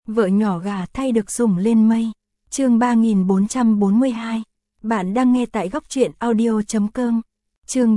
Vợ nhỏ gà thay được sủng lên mây. Chương 3442. Bạn đang nghe tại góc truyện audio.com. Chương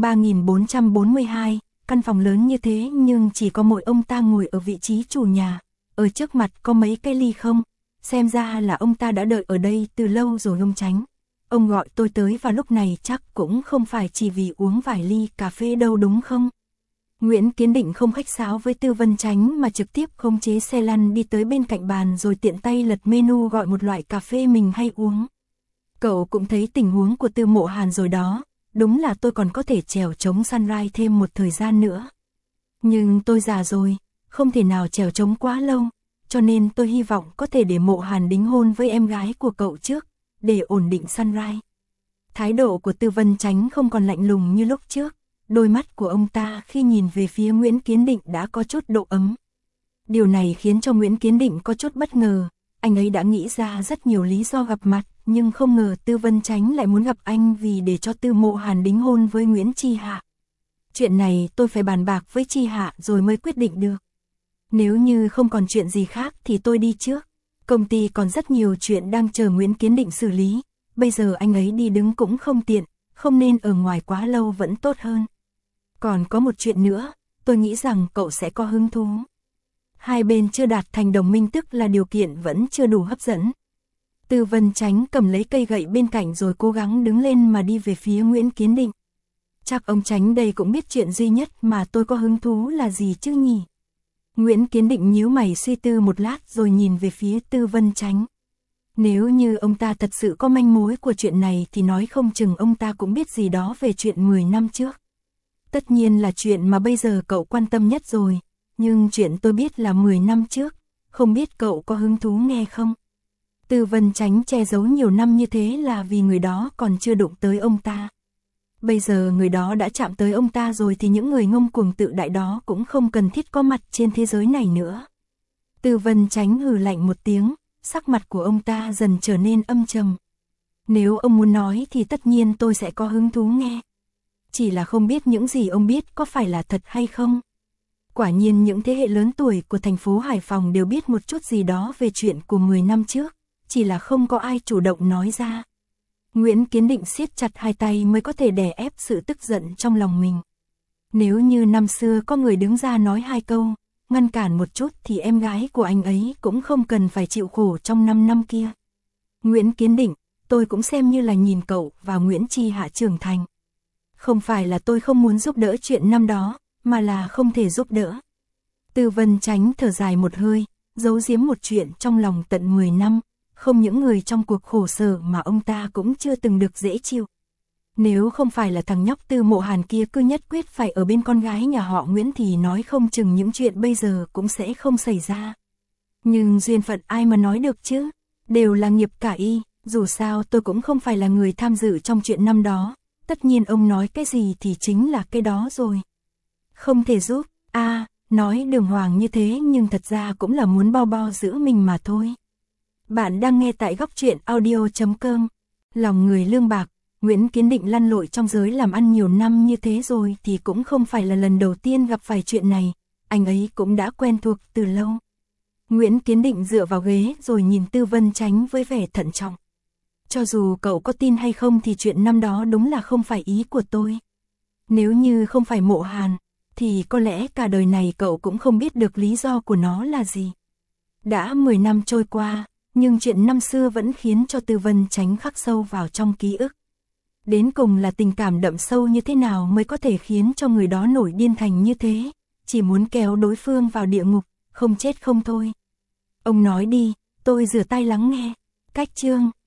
3442. Căn phòng lớn như thế nhưng chỉ có mỗi ông ta ngồi ở vị trí chủ nhà. Ở trước mặt có mấy cái ly không? Xem ra là ông ta đã đợi ở đây từ lâu rồi ông Chánh. Ông gọi tôi tới vào lúc này chắc cũng không phải chỉ vì uống vài ly cà phê đâu đúng không? Nguyễn Kiến Định không khách sáo với Tư Vân Chánh mà trực tiếp khống chế xe lăn đi tới bên cạnh bàn rồi tiện tay lật menu gọi một loại cà phê mình hay uống. Cậu cũng thấy tình huống của Tư Mộ Hàn rồi đó, đúng là tôi còn có thể trèo chống Sunrise thêm một thời gian nữa. Nhưng tôi già rồi, không thể nào trèo chống quá lâu, cho nên tôi hy vọng có thể để Mộ Hàn đính hôn với em gái của cậu trước, để ổn định Sunrise. Thái độ của Tư Vân Chánh không còn lạnh lùng như lúc trước. Đôi mắt của ông ta khi nhìn về phía Nguyễn Kiến Định đã có chút độ ấm. Điều này khiến cho Nguyễn Kiến Định có chút bất ngờ, anh ấy đã nghĩ ra rất nhiều lý do gặp mặt, nhưng không ngờ Tư Vân Chánh lại muốn gặp anh vì để cho Tư Mộ Hàn đính hôn với Nguyễn Chi Hạ. Chuyện này tôi phải bàn bạc với Chi Hạ rồi mới quyết định được. Nếu như không còn chuyện gì khác thì tôi đi trước. Công ty còn rất nhiều chuyện đang chờ Nguyễn Kiến Định xử lý, bây giờ anh ấy đi đứng cũng không tiện, không nên ở ngoài quá lâu vẫn tốt hơn. Còn có một chuyện nữa, tôi nghĩ rằng cậu sẽ có hứng thú. Hai bên chưa đạt thành đồng minh tức là điều kiện vẫn chưa đủ hấp dẫn. Tư Vân Chánh cầm lấy cây gậy bên cạnh rồi cố gắng đứng lên mà đi về phía Nguyễn Kiến Định. Chắc ông Chánh đây cũng biết chuyện duy nhất mà tôi có hứng thú là gì chứ nhỉ? Nguyễn Kiến Định nhíu mày suy tư một lát rồi nhìn về phía Tư Vân Chánh. Nếu như ông ta thật sự có manh mối của chuyện này thì nói không chừng ông ta cũng biết gì đó về chuyện 10 năm trước. Tất nhiên là chuyện mà bây giờ cậu quan tâm nhất rồi, nhưng chuyện tôi biết là 10 năm trước, không biết cậu có hứng thú nghe không? Tư Vân Chánh che giấu nhiều năm như thế là vì người đó còn chưa đụng tới ông ta. Bây giờ người đó đã chạm tới ông ta rồi thì những người ngông cuồng tự đại đó cũng không cần thiết có mặt trên thế giới này nữa. Tư Vân Chánh hừ lạnh một tiếng, sắc mặt của ông ta dần trở nên âm trầm. Nếu ông muốn nói thì tất nhiên tôi sẽ có hứng thú nghe. Chỉ là không biết những gì ông biết có phải là thật hay không. Quả nhiên những thế hệ lớn tuổi của thành phố Hải Phòng đều biết một chút gì đó về chuyện của 10 năm trước, chỉ là không có ai chủ động nói ra. Nguyễn Kiến Định siết chặt hai tay mới có thể đè ép sự tức giận trong lòng mình. Nếu như năm xưa có người đứng ra nói hai câu, ngăn cản một chút thì em gái của anh ấy cũng không cần phải chịu khổ trong 5 năm kia. Nguyễn Kiến Định, tôi cũng xem như là nhìn cậu và Nguyễn Chi Hạ trưởng thành. Không phải là tôi không muốn giúp đỡ chuyện năm đó, mà là không thể giúp đỡ. Tư Vân Chánh thở dài một hơi, giấu giếm một chuyện trong lòng tận 10 năm, không những người trong cuộc khổ sở mà ông ta cũng chưa từng được dễ chịu. Nếu không phải là thằng nhóc Tư Mộ Hàn kia cứ nhất quyết phải ở bên con gái nhà họ Nguyễn thì nói không chừng những chuyện bây giờ cũng sẽ không xảy ra. Nhưng duyên phận ai mà nói được chứ, đều là nghiệp cả y, dù sao tôi cũng không phải là người tham dự trong chuyện năm đó. Tất nhiên ông nói cái gì thì chính là cái đó rồi. Không thể giúp, nói đường hoàng như thế nhưng thật ra cũng là muốn bao bao giữ mình mà thôi. Bạn đang nghe tại góc truyện audio.com. Lòng người lương bạc, Nguyễn Kiến Định lăn lội trong giới làm ăn nhiều năm như thế rồi thì cũng không phải là lần đầu tiên gặp phải chuyện này, anh ấy cũng đã quen thuộc từ lâu. Nguyễn Kiến Định dựa vào ghế rồi nhìn Tư Vân Chánh với vẻ thận trọng. Cho dù cậu có tin hay không thì chuyện năm đó đúng là không phải ý của tôi. Nếu như không phải Mộ Hàn, thì có lẽ cả đời này cậu cũng không biết được lý do của nó là gì. Đã 10 năm trôi qua, nhưng chuyện năm xưa vẫn khiến cho Tư Vân Chánh khắc sâu vào trong ký ức. Đến cùng là tình cảm đậm sâu như thế nào mới có thể khiến cho người đó nổi điên thành như thế, chỉ muốn kéo đối phương vào địa ngục, không chết không thôi. Ông nói đi, tôi rửa tay lắng nghe. Cách chương